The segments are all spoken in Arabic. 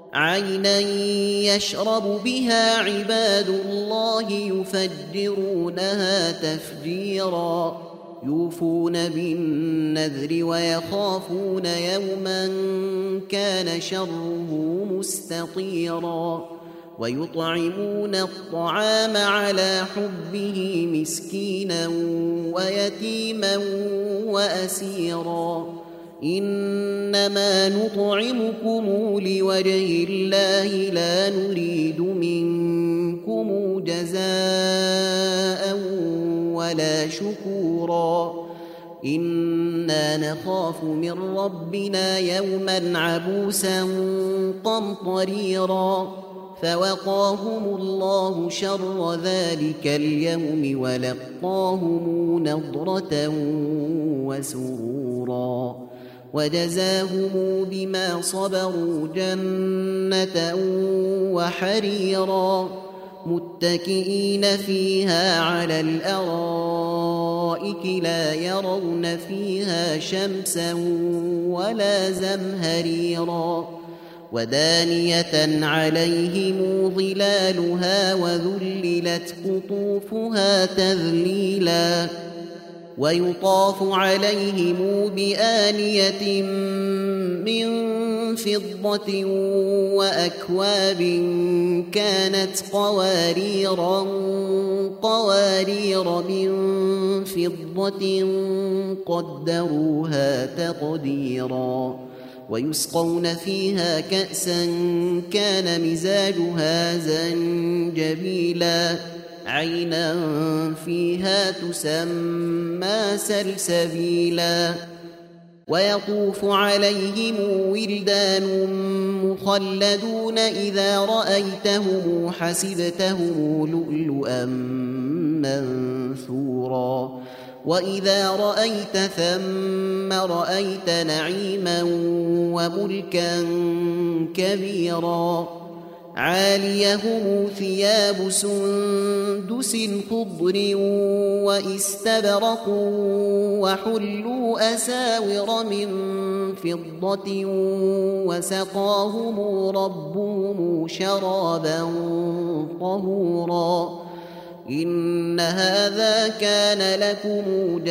عينا يشرب بها عباد الله يفجرونها تفجيرا يوفون بالنذر ويخافون يوما كان شره مستطيرا ويطعمون الطعام على حبه مسكينا ويتيما وأسيرا إنما نطعمكم لوجه الله لا نريد منكم جزاء ولا شكورا إنا نخاف من ربنا يوما عبوسا قمطريرا فوقاهم الله شر ذلك اليوم ولقاهم نضرة وسرورا وجزاهم بما صبروا جنة وحريرا متكئين فيها على الأرائك لا يرون فيها شمسا ولا زمهريرا ودانية عليهم ظلالها وذللت قطوفها تذليلا ويطاف عليهم بآنية من فضة وأكواب كانت قوارير من فضة قدروها تقديرا ويسقون فيها كأسا كان مزاجها زنجبيلا عينا فيها تسمى سلسبيلا ويطوف عليهم ولدان مخلدون إذا رأيتهم حسبتهم لؤلؤا منثورا وإذا رأيت ثم رأيت نعيما وملكا كبيرا عاليهم ثياب سندس خضر واستبرق وحلوا أساور من فضة وسقاهم ربهم شرابا طهورا إن هذا كان لكم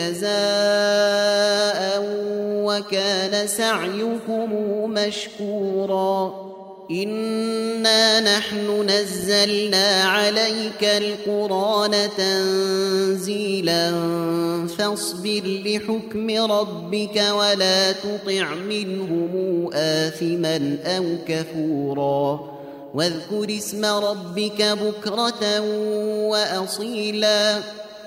جزاء وكان سعيكم مشكورا إنا نحن نزلنا عليك القرآن تنزيلا فاصبر لحكم ربك ولا تطع منهم آثما أو كفورا واذكر اسم ربك بكرة وأصيلا